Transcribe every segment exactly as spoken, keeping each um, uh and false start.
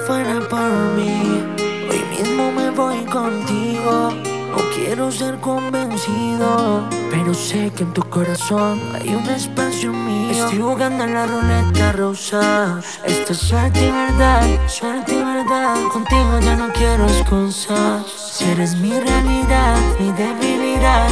fuera por mí, hoy mismo me voy contigo. No quiero ser convencido, pero sé que en tu corazón hay un espacio mío. Estoy jugando en la ruleta rusa. Esto es suerte y verdad, suerte y verdad. Contigo ya no quiero excusas. Si eres mi realidad, mi debilidad,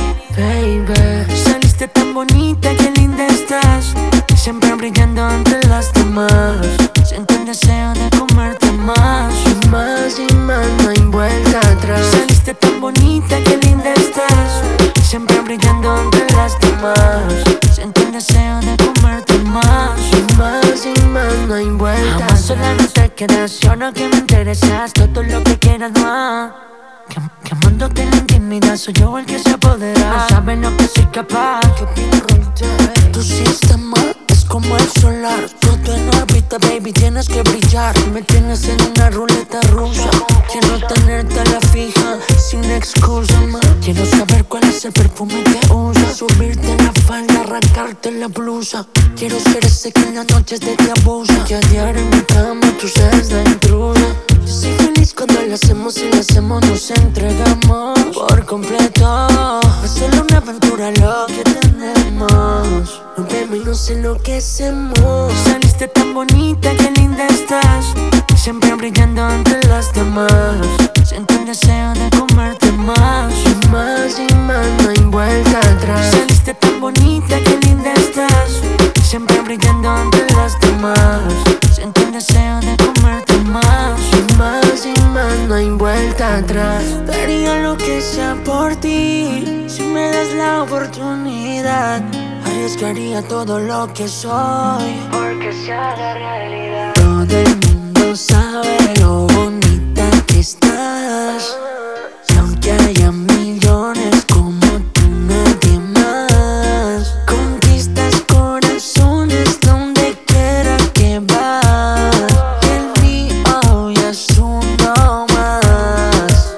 baby. Saliste tan bonita, qué linda estás, siempre brillando entre las demás. Siento el deseo de comerte más y más y más, no hay vuelta atrás. Saliste tan bonita, qué linda estás, siempre brillando entre las demás. Siento el deseo de comerte más y más y más, no hay vuelta atrás. Sola no te quedas, yo no que me interesas, todo lo que quieras más. Que, que amándote en la intimidad soy yo el que se apodera. No sabes lo que soy capaz. ¿Qué opinas, Ronte? Tu sistema es como el solar, todo en órbita, baby, tienes que brillar. Me tienes en una ruleta rusa. Quiero tenerte a la fija, sin excusa más. Quiero saber cuál es el perfume que usas, subirte en la falda, arrancarte la blusa. Quiero ser ese que en las noches de te abusa, que a diario en mi cama tú seas la intrusa. Yo soy feliz cuando lo hacemos y lo hacemos, nos entregamos por completo. Es solo una aventura lo que tenemos. No vemos y nos enloquecemos. Saliste tan bonita, qué linda estás, siempre brillando entre las demás. Siento el deseo de comerte más y más y más, no hay vuelta atrás. Saliste tan bonita, qué linda estás, siempre brillando entre las demás. Siento el deseo de comerte más y más y más, no hay vuelta atrás. Daría lo que sea por ti, si me das la oportunidad. Arriesgaría todo lo que soy, porque sea la realidad. Todo el mundo sabe lo bonita que estás, y aunque haya millones como tú, nadie más. Conquistas corazones donde quiera que vas, el mío ya es uno más.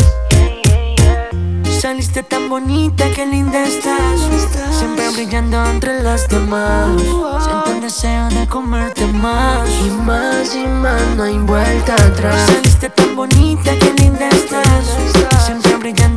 Saliste tan bonita, qué linda estás, siempre brillando entre las demás. Siento el deseo de comerte más y más y más, no hay vuelta atrás. Saliste tan bonita, qué linda estás, siempre brillando